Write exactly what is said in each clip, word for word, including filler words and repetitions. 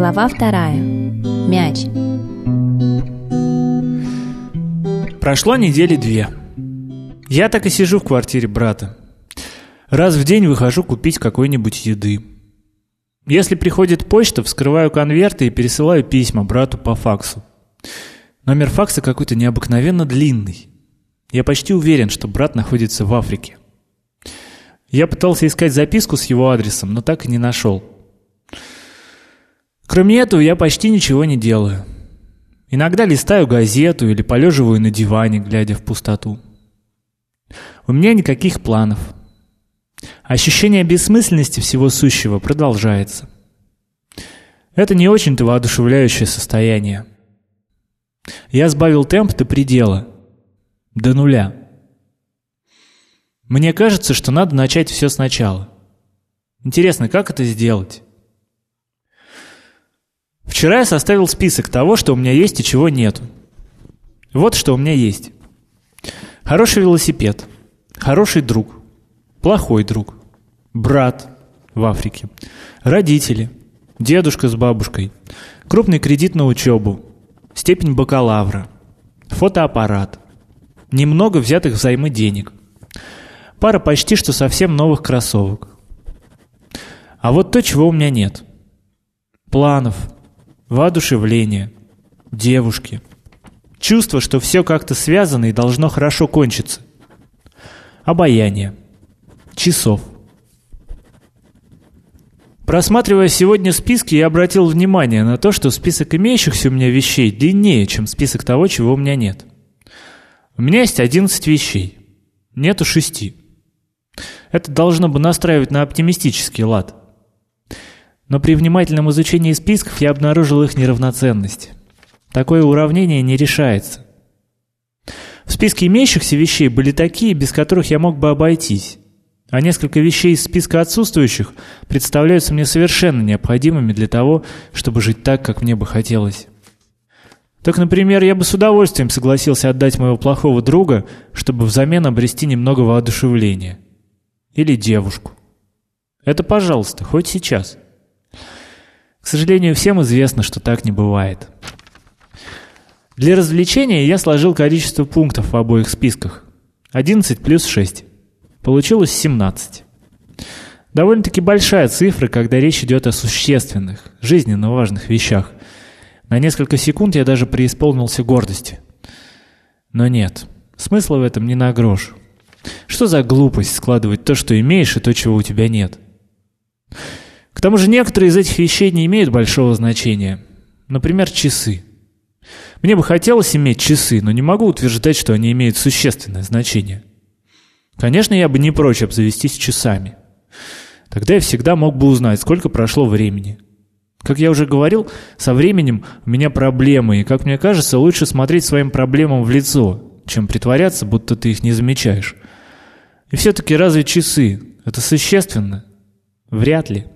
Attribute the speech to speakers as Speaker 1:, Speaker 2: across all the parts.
Speaker 1: Глава вторая. Мяч.
Speaker 2: Прошло недели две. Я так и сижу в квартире брата. Раз в день выхожу купить какой-нибудь еды. Если приходит почта, вскрываю конверты и пересылаю письма брату по факсу. Номер факса какой-то необыкновенно длинный. Я почти уверен, что брат находится в Африке. Я пытался искать записку с его адресом, но так и не нашел. Кроме этого, я почти ничего не делаю. Иногда листаю газету или полеживаю на диване, глядя в пустоту. У меня никаких планов. Ощущение бессмысленности всего сущего продолжается. Это не очень-то воодушевляющее состояние. Я сбавил темп до предела, до нуля. Мне кажется, что надо начать все сначала. Интересно, как это сделать? Вчера я составил список того, что у меня есть и чего нету. Вот что у меня есть. Хороший велосипед, хороший друг, плохой друг, брат в Африке, родители, дедушка с бабушкой, крупный кредит на учебу, степень бакалавра, фотоаппарат, немного взятых взаймы денег, пара почти что совсем новых кроссовок. А вот то, чего у меня нет. Планов, воодушевления, девушки, чувство, что все как-то связано и должно хорошо кончиться, обаяние, часов. Просматривая сегодня списки, я обратил внимание на то, что список имеющихся у меня вещей длиннее, чем список того, чего у меня нет. У меня есть одиннадцать вещей, нету шести. Это должно бы настраивать на оптимистический лад. Но при внимательном изучении списков я обнаружил их неравноценность. Такое уравнение не решается. В списке имеющихся вещей были такие, без которых я мог бы обойтись, а несколько вещей из списка отсутствующих представляются мне совершенно необходимыми для того, чтобы жить так, как мне бы хотелось. Так, например, я бы с удовольствием согласился отдать моего плохого друга, чтобы взамен обрести немного воодушевления. Или девушку. Это, пожалуйста, хоть сейчас. К сожалению, всем известно, что так не бывает. Для развлечения я сложил количество пунктов в обоих списках. одиннадцать плюс шесть. Получилось семнадцать. Довольно-таки большая цифра, когда речь идет о существенных, жизненно важных вещах. На несколько секунд я даже преисполнился гордости. Но нет, смысла в этом не на грош. Что за глупость складывать то, что имеешь, и то, чего у тебя нет? К тому же некоторые из этих вещей не имеют большого значения. Например, часы. Мне бы хотелось иметь часы, но не могу утверждать, что они имеют существенное значение. Конечно, я бы не прочь обзавестись часами. Тогда я всегда мог бы узнать, сколько прошло времени. Как я уже говорил, со временем у меня проблемы, и, как мне кажется, лучше смотреть своим проблемам в лицо, чем притворяться, будто ты их не замечаешь. И все-таки разве часы – это существенно? Вряд ли.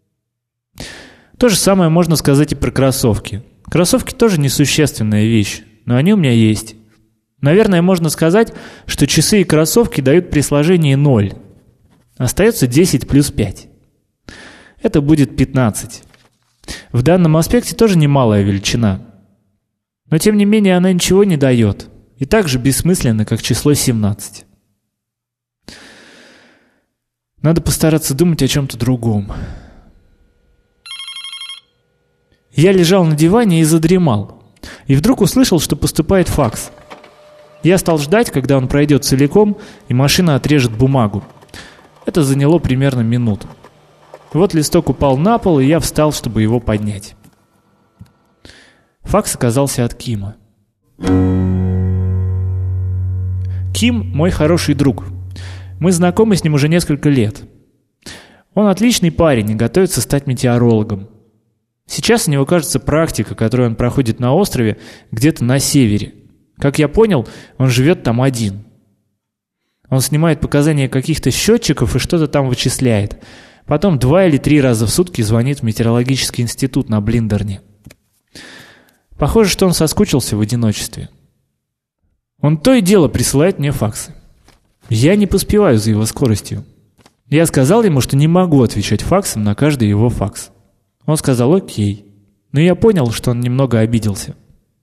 Speaker 2: То же самое можно сказать и про кроссовки. Кроссовки тоже несущественная вещь, но они у меня есть. Наверное, можно сказать, что часы и кроссовки дают при сложении ноль. Остается десять плюс пять. Это будет пятнадцать. В данном аспекте тоже немалая величина. Но тем не менее она ничего не дает. И так же бессмысленно, как число семнадцать. Надо постараться думать о чем-то другом. Я лежал на диване и задремал. И вдруг услышал, что поступает факс. Я стал ждать, когда он пройдет целиком, и машина отрежет бумагу. Это заняло примерно минуту. Вот листок упал на пол, и я встал, чтобы его поднять. Факс оказался от Кима. Ким – мой хороший друг. Мы знакомы с ним уже несколько лет. Он отличный парень и готовится стать метеорологом. Сейчас у него, кажется, практика, которую он проходит на острове, где-то на севере. Как я понял, он живет там один. Он снимает показания каких-то счетчиков и что-то там вычисляет. Потом два или три раза в сутки звонит в метеорологический институт на Блиндерне. Похоже, что он соскучился в одиночестве. Он то и дело присылает мне факсы. Я не поспеваю за его скоростью. Я сказал ему, что не могу отвечать факсом на каждый его факс. Он сказал «Окей». но я понял, что он немного обиделся.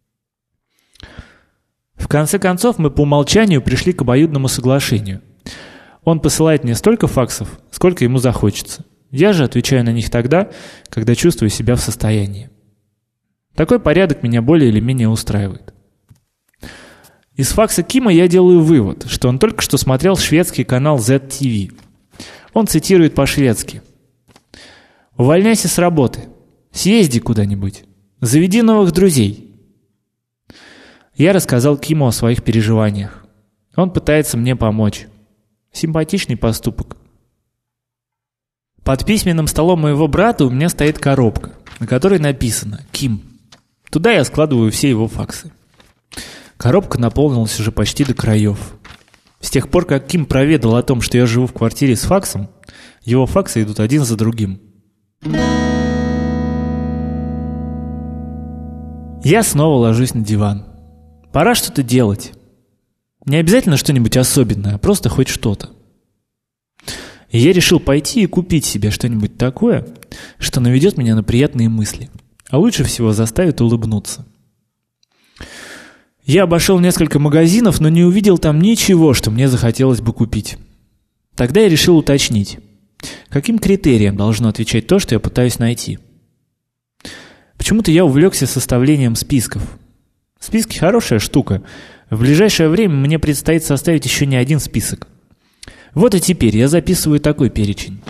Speaker 2: В конце концов, мы по умолчанию пришли к обоюдному соглашению. Он посылает мне столько факсов, сколько ему захочется. Я же отвечаю на них тогда, когда чувствую себя в состоянии. Такой порядок меня более или менее устраивает. Из факса Кима я делаю вывод, что он только что смотрел шведский канал зет ти ви. Он цитирует по-шведски: «Увольняйся с работы, съезди куда-нибудь, заведи новых друзей». Я рассказал Киму о своих переживаниях. Он пытается мне помочь. Симпатичный поступок. Под письменным столом моего брата у меня стоит коробка, на которой написано «Ким». Туда я складываю все его факсы. Коробка наполнилась уже почти до краев. С тех пор, как Ким проведал о том, что я живу в квартире с факсом, его факсы идут один за другим. Я снова ложусь на диван. Пора что-то делать. Не обязательно что-нибудь особенное, а просто хоть что-то. И я решил пойти и купить себе что-нибудь такое, что наведет меня на приятные мысли, а лучше всего заставит улыбнуться. Я обошел несколько магазинов, но не увидел там ничего, что мне захотелось бы купить. Тогда я решил уточнить, каким критериям должно отвечать то, что я пытаюсь найти. Почему-то я увлекся составлением списков. Списки – хорошая штука. В ближайшее время мне предстоит составить еще не один список. Вот и теперь я записываю такой перечень.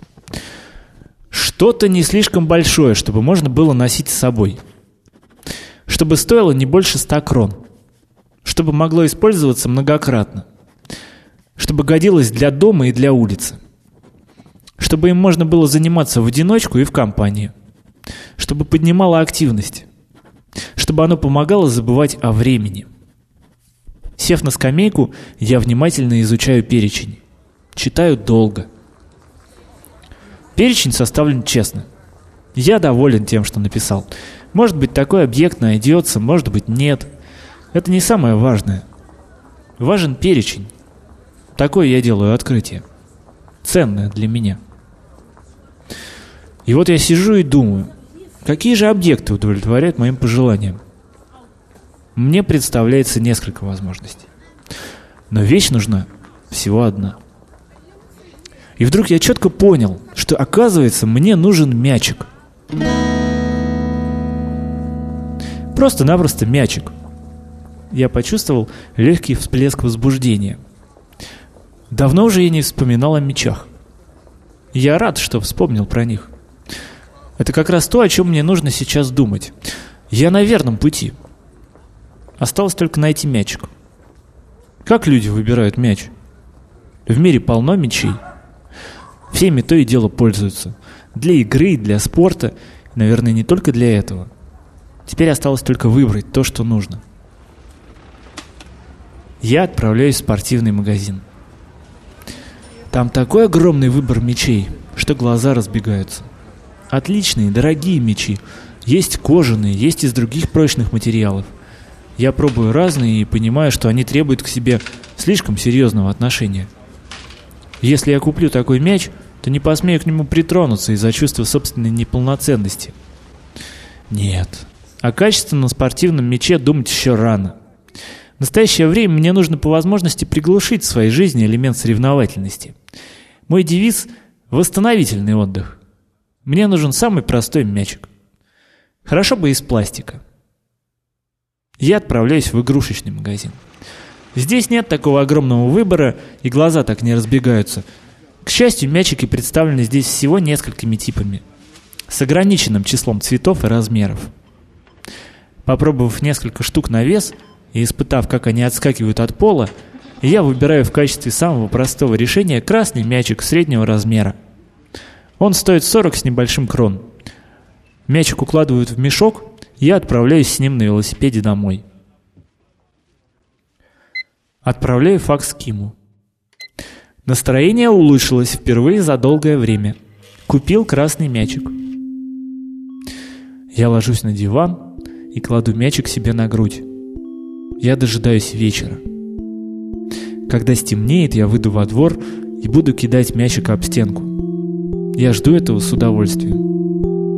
Speaker 2: Что-то не слишком большое, чтобы можно было носить с собой. Чтобы стоило не больше ста крон. Чтобы могло использоваться многократно. Чтобы годилось для дома и для улицы. Чтобы им можно было заниматься в одиночку и в компании. Чтобы поднимало активность. Чтобы оно помогало забывать о времени. Сев на скамейку, я внимательно изучаю перечень. Читаю долго. Перечень составлен честно. Я доволен тем, что написал. Может быть, такой объект найдется, может быть, нет. Это не самое важное. Важен перечень. Такое я делаю открытие. Ценное для меня. И вот я сижу и думаю, какие же объекты удовлетворяют моим пожеланиям? Мне представляется несколько возможностей. Но вещь нужна всего одна. И вдруг я четко понял, что, оказывается, мне нужен мячик. Просто-напросто мячик. Я почувствовал легкий всплеск возбуждения. Давно уже я не вспоминал о мячах. Я рад, что вспомнил про них. Это как раз то, о чем мне нужно сейчас думать. Я на верном пути. Осталось только найти мячик. Как люди выбирают мяч? В мире полно мячей. Всеми то и дело пользуются. Для игры, для спорта. Наверное, не только для этого. Теперь осталось только выбрать то, что нужно. Я отправляюсь в спортивный магазин. Там такой огромный выбор мячей, что глаза разбегаются. Отличные, дорогие мячи. Есть кожаные, есть из других прочных материалов. Я пробую разные и понимаю, что они требуют к себе слишком серьезного отношения. Если я куплю такой мяч, то не посмею к нему притронуться из-за чувства собственной неполноценности. Нет, о качественном спортивном мяче думать еще рано. В настоящее время мне нужно по возможности приглушить в своей жизни элемент соревновательности. Мой девиз – восстановительный отдых. Мне нужен самый простой мячик. Хорошо бы из пластика. Я отправляюсь в игрушечный магазин. Здесь нет такого огромного выбора, и глаза так не разбегаются. К счастью, мячики представлены здесь всего несколькими типами, с ограниченным числом цветов и размеров. Попробовав несколько штук на вес и испытав, как они отскакивают от пола, я выбираю в качестве самого простого решения красный мячик среднего размера. Он стоит сорок с небольшим крон. Мячик укладывают в мешок, и я отправляюсь с ним на велосипеде домой. Отправляю факс Киму. Настроение улучшилось впервые за долгое время. Купил красный мячик. Я ложусь на диван и кладу мячик себе на грудь. Я дожидаюсь вечера. Когда стемнеет, я выйду во двор и буду кидать мячик об стенку. Я жду этого с удовольствием.